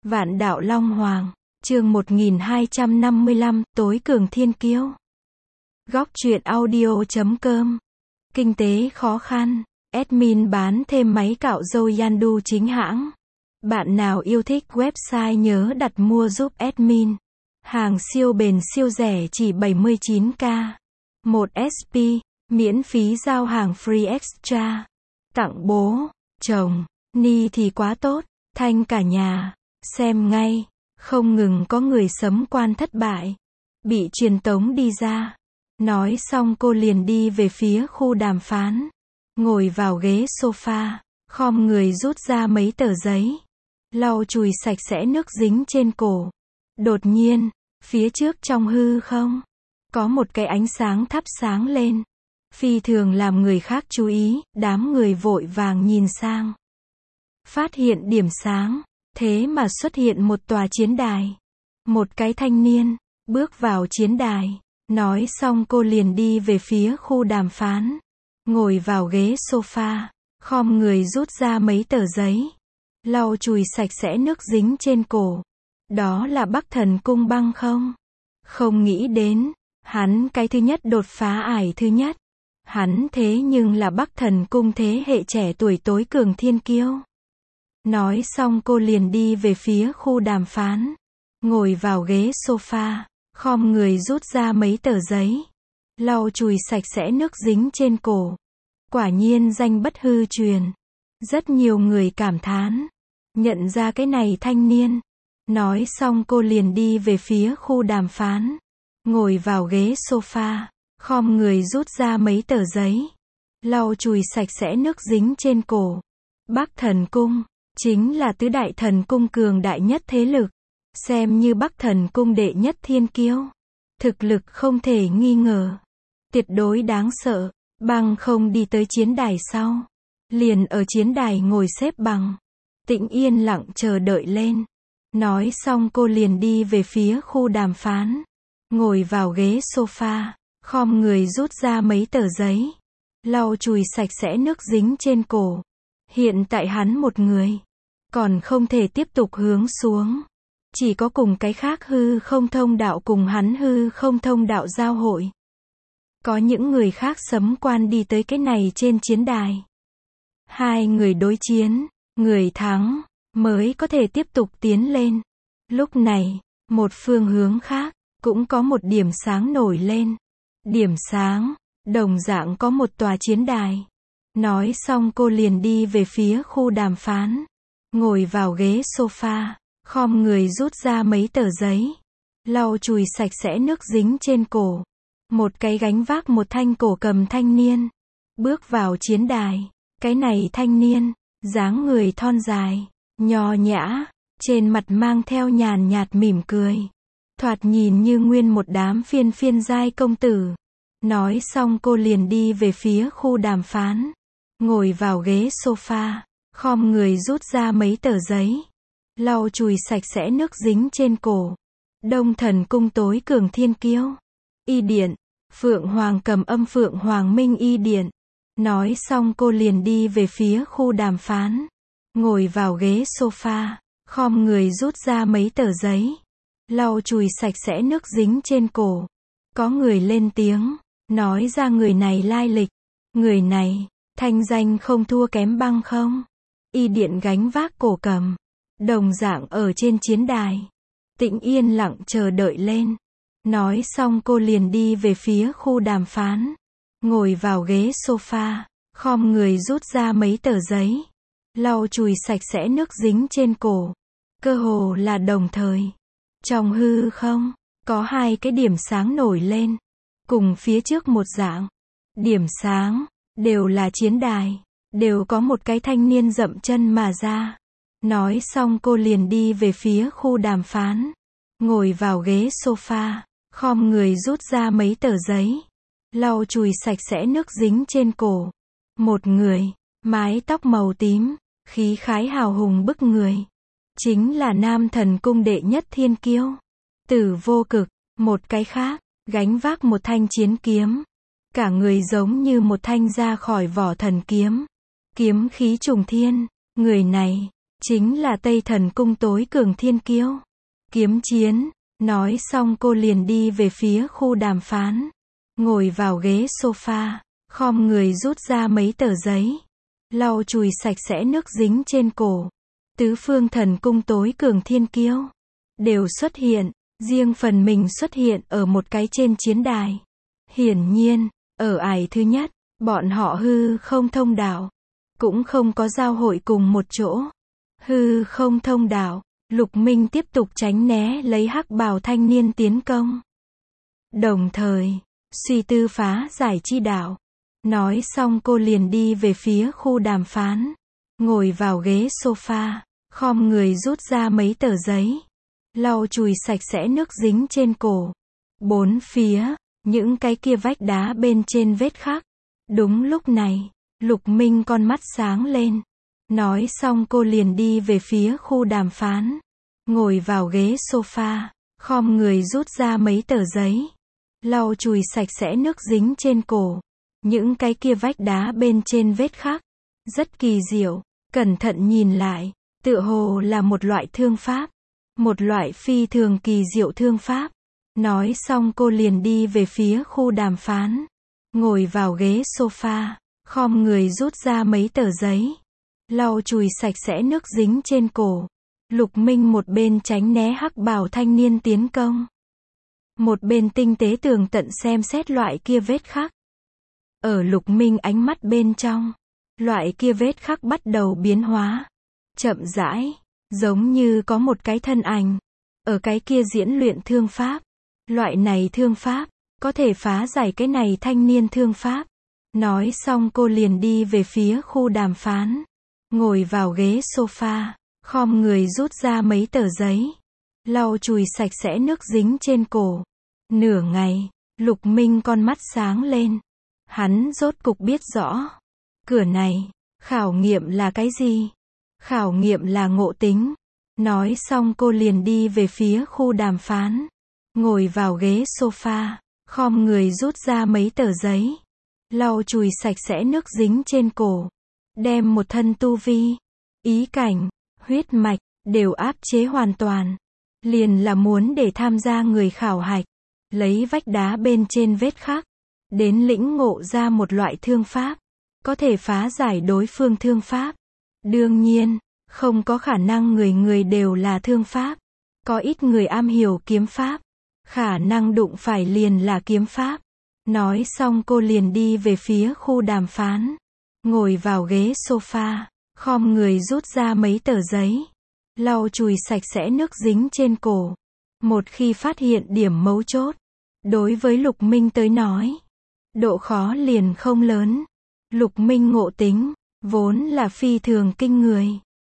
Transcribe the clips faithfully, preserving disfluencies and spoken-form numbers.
Vạn đạo Long Hoàng, chương một nghìn hai trăm năm mươi lăm, tối cường thiên kiêu. Góc truyện audio chấm com. Kinh tế khó khăn, admin bán thêm máy cạo râu Yandu chính hãng. Bạn nào yêu thích website nhớ đặt mua giúp admin. Hàng siêu bền siêu rẻ chỉ bảy mươi chín k. một ét pê, miễn phí giao hàng free extra. Tặng bố, chồng, ni thì quá tốt, thanh cả nhà. Xem ngay, không ngừng có người sấm quan thất bại. Bị truyền tống đi ra. Nói xong cô liền đi về phía khu đàm phán. Ngồi vào ghế sofa, khom người rút ra mấy tờ giấy. Lau chùi sạch sẽ nước dính trên cổ. Đột nhiên, phía trước trong hư không, có một cái ánh sáng thắp sáng lên. Phi thường làm người khác chú ý, đám người vội vàng nhìn sang. Phát hiện điểm sáng. Thế mà xuất hiện một tòa chiến đài. Một cái thanh niên, bước vào chiến đài. Nói xong cô liền đi về phía khu đàm phán. Ngồi vào ghế sofa, khom người rút ra mấy tờ giấy. Lau chùi sạch sẽ nước dính trên cổ. Đó là Bắc Thần Cung băng không? Không nghĩ đến, hắn cái thứ nhất đột phá ải thứ nhất. Hắn thế nhưng là Bắc Thần Cung thế hệ trẻ tuổi tối cường thiên kiêu. Nói xong cô liền đi về phía khu đàm phán. Ngồi vào ghế sofa, khom người rút ra mấy tờ giấy. Lau chùi sạch sẽ nước dính trên cổ. Quả nhiên danh bất hư truyền. Rất nhiều người cảm thán. Nhận ra cái này thanh niên. Nói xong cô liền đi về phía khu đàm phán. Ngồi vào ghế sofa, khom người rút ra mấy tờ giấy. Lau chùi sạch sẽ nước dính trên cổ. Bắc Thần Cung chính là tứ đại thần cung cường đại nhất thế lực, xem như Bắc Thần Cung đệ nhất thiên kiêu. Thực lực không thể nghi ngờ, tuyệt đối đáng sợ. Băng không đi tới chiến đài sau, liền ở chiến đài ngồi xếp bằng, tĩnh yên lặng chờ đợi lên. Nói xong cô liền đi về phía khu đàm phán, ngồi vào ghế sofa, khom người rút ra mấy tờ giấy, lau chùi sạch sẽ nước dính trên cổ. Hiện tại hắn một người, còn không thể tiếp tục hướng xuống. Chỉ có cùng cái khác hư không thông đạo cùng hắn hư không thông đạo giao hội. Có những người khác sấm quan đi tới cái này trên chiến đài. Hai người đối chiến, người thắng, mới có thể tiếp tục tiến lên. Lúc này, một phương hướng khác, cũng có một điểm sáng nổi lên. Điểm sáng, đồng dạng có một tòa chiến đài. Nói xong cô liền đi về phía khu đàm phán. Ngồi vào ghế sofa, khom người rút ra mấy tờ giấy. Lau chùi sạch sẽ nước dính trên cổ. Một cái gánh vác một thanh cổ cầm thanh niên. Bước vào chiến đài. Cái này thanh niên, dáng người thon dài, nho nhã, trên mặt mang theo nhàn nhạt mỉm cười. Thoạt nhìn như nguyên một đám phiên phiên giai công tử. Nói xong cô liền đi về phía khu đàm phán. Ngồi vào ghế sofa, khom người rút ra mấy tờ giấy. Lau chùi sạch sẽ nước dính trên cổ. Đông Thần Cung tối cường thiên kiêu. Y điện. Phượng Hoàng cầm âm Phượng Hoàng Minh Y điện. Nói xong cô liền đi về phía khu đàm phán. Ngồi vào ghế sofa, khom người rút ra mấy tờ giấy. Lau chùi sạch sẽ nước dính trên cổ. Có người lên tiếng, nói ra người này lai lịch. Người này, thanh danh không thua kém băng không. Y điện gánh vác cổ cầm. Đồng dạng ở trên chiến đài. Tĩnh yên lặng chờ đợi lên. Nói xong cô liền đi về phía khu đàm phán. Ngồi vào ghế sofa, khom người rút ra mấy tờ giấy. Lau chùi sạch sẽ nước dính trên cổ. Cơ hồ là đồng thời. Trong hư không, có hai cái điểm sáng nổi lên. Cùng phía trước một dạng. Điểm sáng, đều là chiến đài. Đều có một cái thanh niên dậm chân mà ra. Nói xong cô liền đi về phía khu đàm phán. Ngồi vào ghế sofa, khom người rút ra mấy tờ giấy. Lau chùi sạch sẽ nước dính trên cổ. Một người, mái tóc màu tím, khí khái hào hùng bức người. Chính là Nam Thần Cung đệ nhất thiên kiêu. Tử Vô Cực. Một cái khác, gánh vác một thanh chiến kiếm. Cả người giống như một thanh ra khỏi vỏ thần kiếm. Kiếm khí trùng thiên. Người này, chính là Tây Thần Cung tối cường thiên kiêu. Kiếm chiến, nói xong cô liền đi về phía khu đàm phán. Ngồi vào ghế sofa, khom người rút ra mấy tờ giấy. Lau chùi sạch sẽ nước dính trên cổ. Tứ phương thần cung tối cường thiên kiêu đều xuất hiện, riêng phần mình xuất hiện ở một cái trên chiến đài. Hiển nhiên, ở ải thứ nhất, bọn họ hư không thông đạo, cũng không có giao hội cùng một chỗ. Hư không thông đạo, Lục Minh tiếp tục tránh né lấy hắc bào thanh niên tiến công. Đồng thời, suy tư phá giải chi đạo. Nói xong cô liền đi về phía khu đàm phán. Ngồi vào ghế sofa, khom người rút ra mấy tờ giấy. Lau chùi sạch sẽ nước dính trên cổ. Bốn phía, những cái kia vách đá bên trên vết khắc. Đúng lúc này, Lục Minh con mắt sáng lên. Nói xong cô liền đi về phía khu đàm phán. Ngồi vào ghế sofa, khom người rút ra mấy tờ giấy. Lau chùi sạch sẽ nước dính trên cổ. Những cái kia vách đá bên trên vết khắc. Rất kỳ diệu, cẩn thận nhìn lại, tựa hồ là một loại thương pháp. Một loại phi thường kỳ diệu thương pháp. Nói xong cô liền đi về phía khu đàm phán. Ngồi vào ghế sofa, khom người rút ra mấy tờ giấy. Lau chùi sạch sẽ nước dính trên cổ. Lục Minh một bên tránh né hắc bào thanh niên tiến công. Một bên tinh tế tường tận xem xét loại kia vết khắc. Ở Lục Minh ánh mắt bên trong, loại kia vết khắc bắt đầu biến hóa. Chậm rãi, giống như có một cái thân ảnh. Ở cái kia diễn luyện thương pháp. Loại này thương pháp, có thể phá giải cái này thanh niên thương pháp. Nói xong cô liền đi về phía khu đàm phán. Ngồi vào ghế sofa, khom người rút ra mấy tờ giấy. Lau chùi sạch sẽ nước dính trên cổ. Nửa ngày, Lục Minh con mắt sáng lên. Hắn rốt cục biết rõ. Cửa này, khảo nghiệm là cái gì? Khảo nghiệm là ngộ tính. Nói xong cô liền đi về phía khu đàm phán. Ngồi vào ghế sofa, khom người rút ra mấy tờ giấy. Lau chùi sạch sẽ nước dính trên cổ. Đem một thân tu vi, ý cảnh, huyết mạch, đều áp chế hoàn toàn. Liền là muốn để tham gia người khảo hạch. Lấy vách đá bên trên vết khắc. Đến lĩnh ngộ ra một loại thương pháp. Có thể phá giải đối phương thương pháp. Đương nhiên, không có khả năng người người đều là thương pháp. Có ít người am hiểu kiếm pháp. Khả năng đụng phải liền là kiếm pháp. Nói xong cô liền đi về phía khu đàm phán. Ngồi vào ghế sofa, khom người rút ra mấy tờ giấy. Lau chùi sạch sẽ nước dính trên cổ. Một khi phát hiện điểm mấu chốt, đối với Lục Minh tới nói, độ khó liền không lớn. Lục Minh ngộ tính, vốn là phi thường kinh người.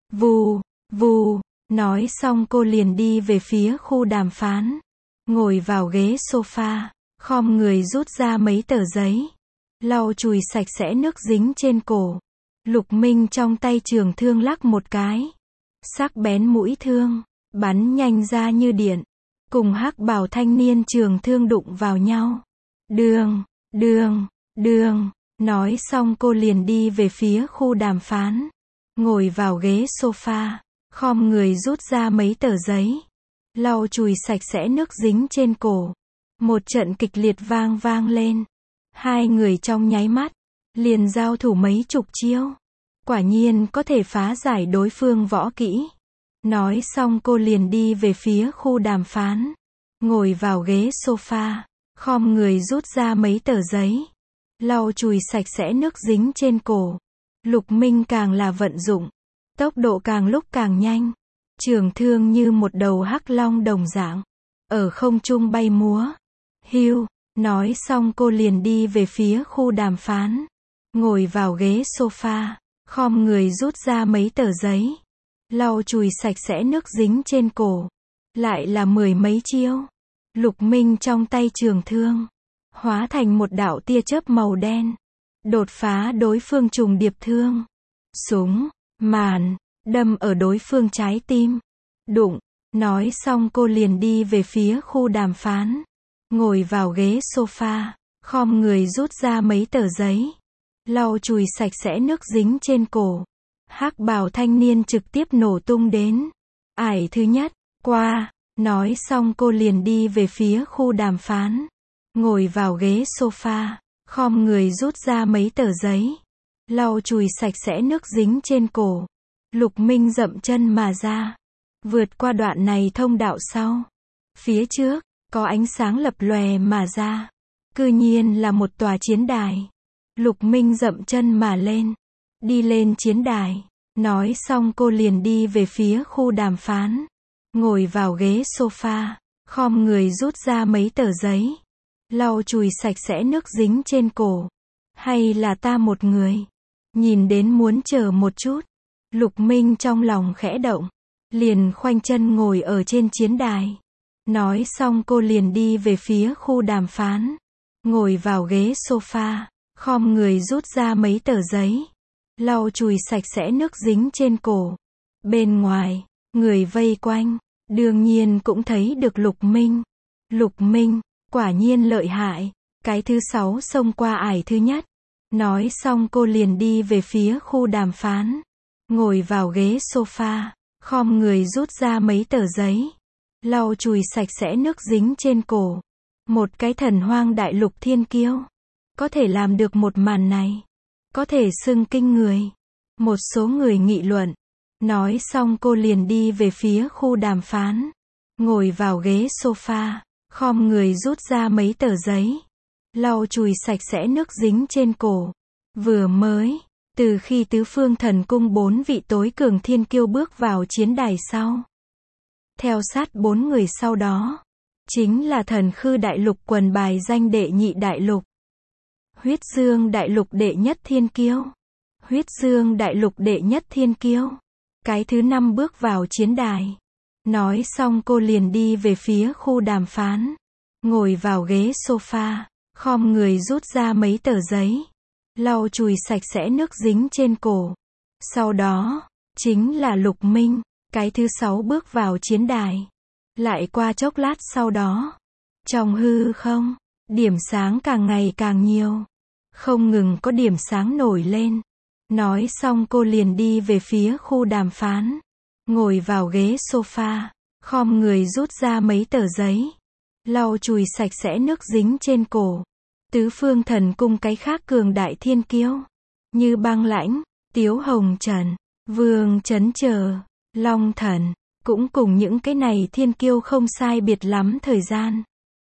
Vù, vù, nói xong cô liền đi về phía khu đàm phán. Ngồi vào ghế sofa, khom người rút ra mấy tờ giấy. Lau chùi sạch sẽ nước dính trên cổ. Lục Minh trong tay trường thương lắc một cái. Sắc bén mũi thương, bắn nhanh ra như điện. Cùng hắc bào thanh niên trường thương đụng vào nhau. Đường, đường, đường. Nói xong cô liền đi về phía khu đàm phán. Ngồi vào ghế sofa, khom người rút ra mấy tờ giấy. Lau chùi sạch sẽ nước dính trên cổ. Một trận kịch liệt vang vang lên. Hai người trong nháy mắt, liền giao thủ mấy chục chiêu. Quả nhiên có thể phá giải đối phương võ kỹ. Nói xong cô liền đi về phía khu đàm phán. Ngồi vào ghế sofa, khom người rút ra mấy tờ giấy. Lau chùi sạch sẽ nước dính trên cổ. Lục Minh càng là vận dụng. Tốc độ càng lúc càng nhanh. Trường thương như một đầu hắc long đồng dạng. Ở không trung bay múa. Hưu, nói xong cô liền đi về phía khu đàm phán. Ngồi vào ghế sofa, khom người rút ra mấy tờ giấy. Lau chùi sạch sẽ nước dính trên cổ. Lại là mười mấy chiêu. Lục Minh trong tay trường thương, hóa thành một đạo tia chớp màu đen. Đột phá đối phương trùng điệp thương. Súng, màn, đâm ở đối phương trái tim. Đụng, nói xong cô liền đi về phía khu đàm phán. Ngồi vào ghế sofa, khom người rút ra mấy tờ giấy. Lau chùi sạch sẽ nước dính trên cổ. Hắc bào thanh niên trực tiếp nổ tung đến. Ải thứ nhất, qua, nói xong cô liền đi về phía khu đàm phán. Ngồi vào ghế sofa, khom người rút ra mấy tờ giấy. Lau chùi sạch sẽ nước dính trên cổ. Lục Minh dậm chân mà ra. Vượt qua đoạn này thông đạo sau. Phía trước, có ánh sáng lập lòe mà ra. Cư nhiên là một tòa chiến đài. Lục Minh dậm chân mà lên. Đi lên chiến đài. Nói xong cô liền đi về phía khu đàm phán. Ngồi vào ghế sofa, khom người rút ra mấy tờ giấy. Lau chùi sạch sẽ nước dính trên cổ. Hay là ta một người? Nhìn đến muốn chờ một chút. Lục Minh trong lòng khẽ động. Liền khoanh chân ngồi ở trên chiến đài. Nói xong cô liền đi về phía khu đàm phán. Ngồi vào ghế sofa, khom người rút ra mấy tờ giấy. Lau chùi sạch sẽ nước dính trên cổ. Bên ngoài, người vây quanh, đương nhiên cũng thấy được Lục Minh. Lục Minh, quả nhiên lợi hại. Cái thứ sáu xông qua ải thứ nhất. Nói xong cô liền đi về phía khu đàm phán. Ngồi vào ghế sofa, khom người rút ra mấy tờ giấy. Lau chùi sạch sẽ nước dính trên cổ. Một cái thần hoang đại lục thiên kiêu. Có thể làm được một màn này. Có thể xưng kinh người. Một số người nghị luận. Nói xong cô liền đi về phía khu đàm phán. Ngồi vào ghế sofa, khom người rút ra mấy tờ giấy. Lau chùi sạch sẽ nước dính trên cổ. Vừa mới, từ khi tứ phương thần cung bốn vị tối cường thiên kiêu bước vào chiến đài sau. Theo sát bốn người sau đó, chính là thần khư đại lục quần bài danh đệ nhị đại lục. Huyết dương đại lục đệ nhất thiên kiêu. Huyết dương đại lục đệ nhất thiên kiêu. Cái thứ năm bước vào chiến đài. Nói xong cô liền đi về phía khu đàm phán. Ngồi vào ghế sofa, khom người rút ra mấy tờ giấy. Lau chùi sạch sẽ nước dính trên cổ. Sau đó, chính là Lục Minh. Cái thứ sáu bước vào chiến đài. Lại qua chốc lát sau đó. Trong hư không, điểm sáng càng ngày càng nhiều. Không ngừng có điểm sáng nổi lên. Nói xong cô liền đi về phía khu đàm phán. Ngồi vào ghế sofa, khom người rút ra mấy tờ giấy. Lau chùi sạch sẽ nước dính trên cổ. Tứ phương thần cung cái khác cường đại thiên kiêu. Như Băng Lãnh, Tiếu Hồng Trần, Vương Chấn chờ, Long Thần. Cũng cùng những cái này thiên kiêu không sai biệt lắm thời gian.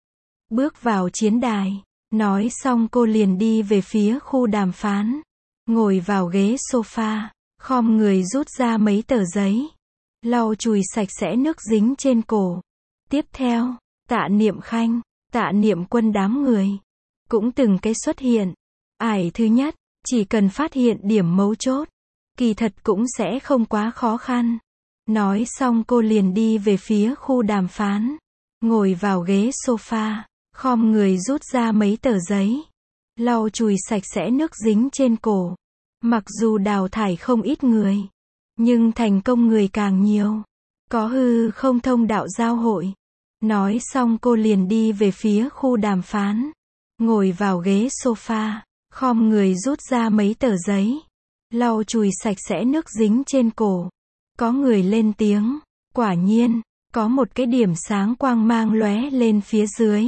Bước vào chiến đài. Nói xong cô liền đi về phía khu đàm phán. Ngồi vào ghế sofa, khom người rút ra mấy tờ giấy. Lau chùi sạch sẽ nước dính trên cổ. Tiếp theo, Tạ Niệm Khanh, Tạ Niệm Quân đám người. Cũng từng cái xuất hiện. Ải thứ nhất, chỉ cần phát hiện điểm mấu chốt. Kỳ thật cũng sẽ không quá khó khăn. Nói xong cô liền đi về phía khu đàm phán. Ngồi vào ghế sofa, khom người rút ra mấy tờ giấy. Lau chùi sạch sẽ nước dính trên cổ. Mặc dù đào thải không ít người. Nhưng thành công người càng nhiều. Có hư không thông đạo giao hội. Nói xong cô liền đi về phía khu đàm phán. Ngồi vào ghế sofa, khom người rút ra mấy tờ giấy. Lau chùi sạch sẽ nước dính trên cổ. Có người lên tiếng. Quả nhiên, có một cái điểm sáng quang mang lóe lên phía dưới.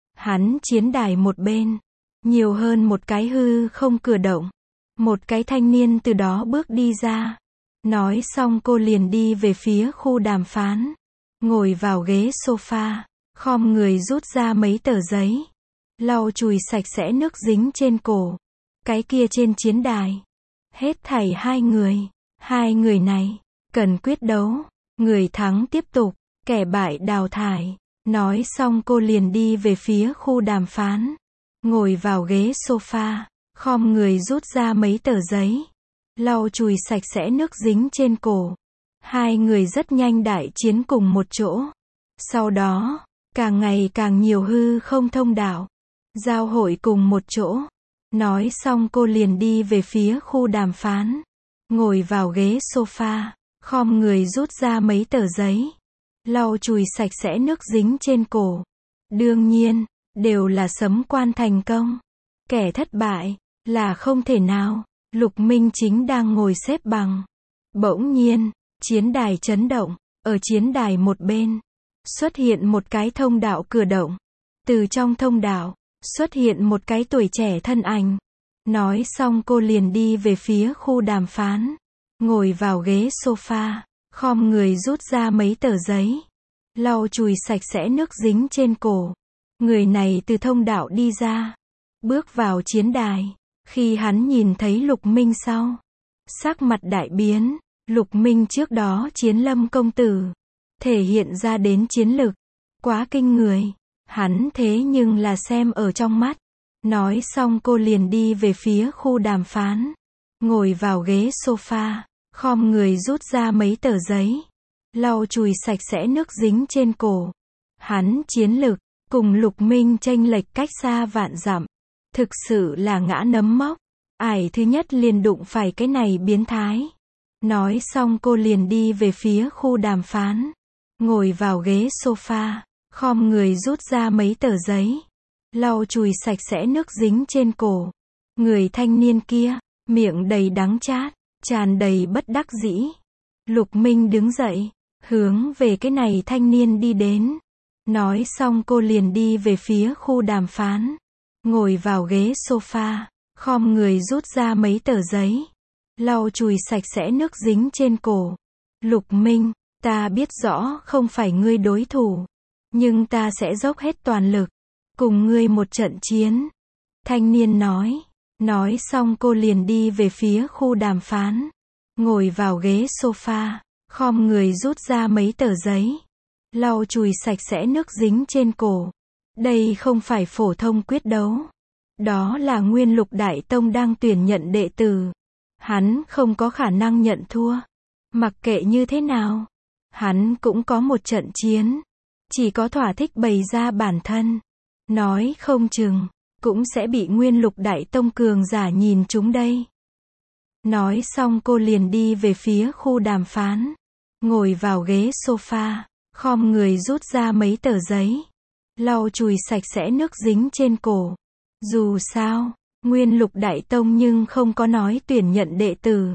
Hắn chiến đài một bên. Nhiều hơn một cái hư không cửa động. Một cái thanh niên từ đó bước đi ra. Nói xong cô liền đi về phía khu đàm phán. Ngồi vào ghế sofa, khom người rút ra mấy tờ giấy. Lau chùi sạch sẽ nước dính trên cổ. Cái kia trên chiến đài. Hết thảy hai người. Hai người này, cần quyết đấu. Người thắng tiếp tục, kẻ bại đào thải. Nói xong cô liền đi về phía khu đàm phán. Ngồi vào ghế sofa, khom người rút ra mấy tờ giấy. Lau chùi sạch sẽ nước dính trên cổ. Hai người rất nhanh đại chiến cùng một chỗ. Sau đó, càng ngày càng nhiều hư không thông đạo. Giao hội cùng một chỗ. Nói xong cô liền đi về phía khu đàm phán. Ngồi vào ghế sofa, khom người rút ra mấy tờ giấy. Lau chùi sạch sẽ nước dính trên cổ. Đương nhiên, đều là sấm quan thành công. Kẻ thất bại, là không thể nào. Lục Minh chính đang ngồi xếp bằng. Bỗng nhiên, chiến đài chấn động, ở chiến đài một bên, xuất hiện một cái thông đạo cửa động. Từ trong thông đạo, xuất hiện một cái tuổi trẻ thân ảnh. Nói xong cô liền đi về phía khu đàm phán. Ngồi vào ghế sofa, khom người rút ra mấy tờ giấy. Lau chùi sạch sẽ nước dính trên cổ. Người này từ thông đạo đi ra. Bước vào chiến đài. Khi hắn nhìn thấy Lục Minh sau. Sắc mặt đại biến. Lục Minh trước đó chiến Lâm công tử. Thể hiện ra đến chiến lực. Quá kinh người. Hắn thế nhưng là xem ở trong mắt. Nói xong cô liền đi về phía khu đàm phán. Ngồi vào ghế sofa. Khom người rút ra mấy tờ giấy. Lau chùi sạch sẽ nước dính trên cổ. Hắn chiến lực. Cùng Lục Minh chênh lệch cách xa vạn dặm. Thực sự là ngã nấm mốc. Ải thứ nhất liền đụng phải cái này biến thái. Nói xong cô liền đi về phía khu đàm phán. Ngồi vào ghế sofa. Khom người rút ra mấy tờ giấy. Lau chùi sạch sẽ nước dính trên cổ. Người thanh niên kia, miệng đầy đắng chát, tràn đầy bất đắc dĩ. Lục Minh đứng dậy, hướng về cái này thanh niên đi đến. Nói xong cô liền đi về phía khu đàm phán. Ngồi vào ghế sofa, khom người rút ra mấy tờ giấy. Lau chùi sạch sẽ nước dính trên cổ. Lục Minh, ta biết rõ không phải ngươi đối thủ. Nhưng ta sẽ dốc hết toàn lực. Cùng ngươi một trận chiến. Thanh niên nói. Nói xong cô liền đi về phía khu đàm phán. Ngồi vào ghế sofa. Khom người rút ra mấy tờ giấy. Lau chùi sạch sẽ nước dính trên cổ. Đây không phải phổ thông quyết đấu. Đó là Nguyên Lục Đại Tông đang tuyển nhận đệ tử. Hắn không có khả năng nhận thua. Mặc kệ như thế nào. Hắn cũng có một trận chiến. Chỉ có thỏa thích bày ra bản thân. Nói không chừng, cũng sẽ bị Nguyên Lục Đại Tông cường giả nhìn chúng đây. Nói xong cô liền đi về phía khu đàm phán. Ngồi vào ghế sofa, khom người rút ra mấy tờ giấy. Lau chùi sạch sẽ nước dính trên cổ. Dù sao, Nguyên Lục Đại Tông nhưng không có nói tuyển nhận đệ tử.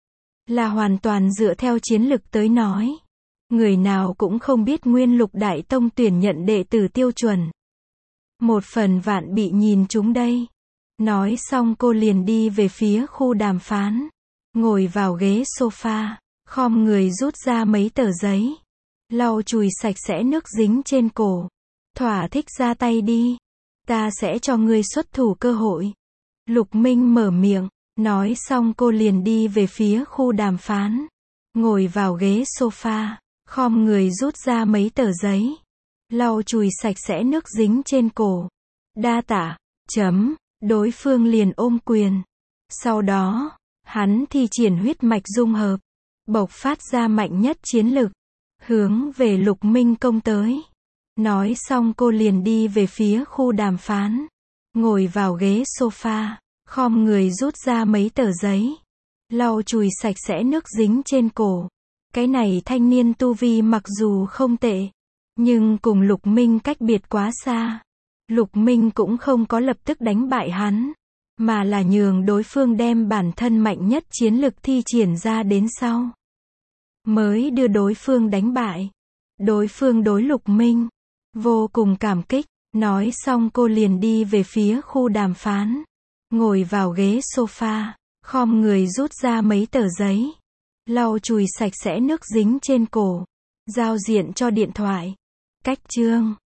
Là hoàn toàn dựa theo chiến lực tới nói. Người nào cũng không biết Nguyên Lục Đại Tông tuyển nhận đệ tử tiêu chuẩn. Một phần vạn bị nhìn chúng đây. Nói xong cô liền đi về phía khu đàm phán. Ngồi vào ghế sofa, khom người rút ra mấy tờ giấy. Lau chùi sạch sẽ nước dính trên cổ. Thỏa thích ra tay đi. Ta sẽ cho ngươi xuất thủ cơ hội. Lục Minh mở miệng. Nói xong cô liền đi về phía khu đàm phán. Ngồi vào ghế sofa. Khom người rút ra mấy tờ giấy. Lau chùi sạch sẽ nước dính trên cổ. Đa tạ, chấm, đối phương liền ôm quyền. Sau đó, hắn thi triển huyết mạch dung hợp. Bộc phát ra mạnh nhất chiến lực. Hướng về Lục Minh công tới. Nói xong cô liền đi về phía khu đàm phán. Ngồi vào ghế sofa. Khom người rút ra mấy tờ giấy. Lau chùi sạch sẽ nước dính trên cổ. Cái này thanh niên tu vi mặc dù không tệ. Nhưng cùng Lục Minh cách biệt quá xa. Lục Minh cũng không có lập tức đánh bại hắn. Mà là nhường đối phương đem bản thân mạnh nhất chiến lực thi triển ra đến sau. Mới đưa đối phương đánh bại. Đối phương đối Lục Minh. Vô cùng cảm kích. Nói xong cô liền đi về phía khu đàm phán. Ngồi vào ghế sofa. Khom người rút ra mấy tờ giấy. Lau chùi sạch sẽ nước dính trên cổ. Giao diện cho điện thoại. Cách chương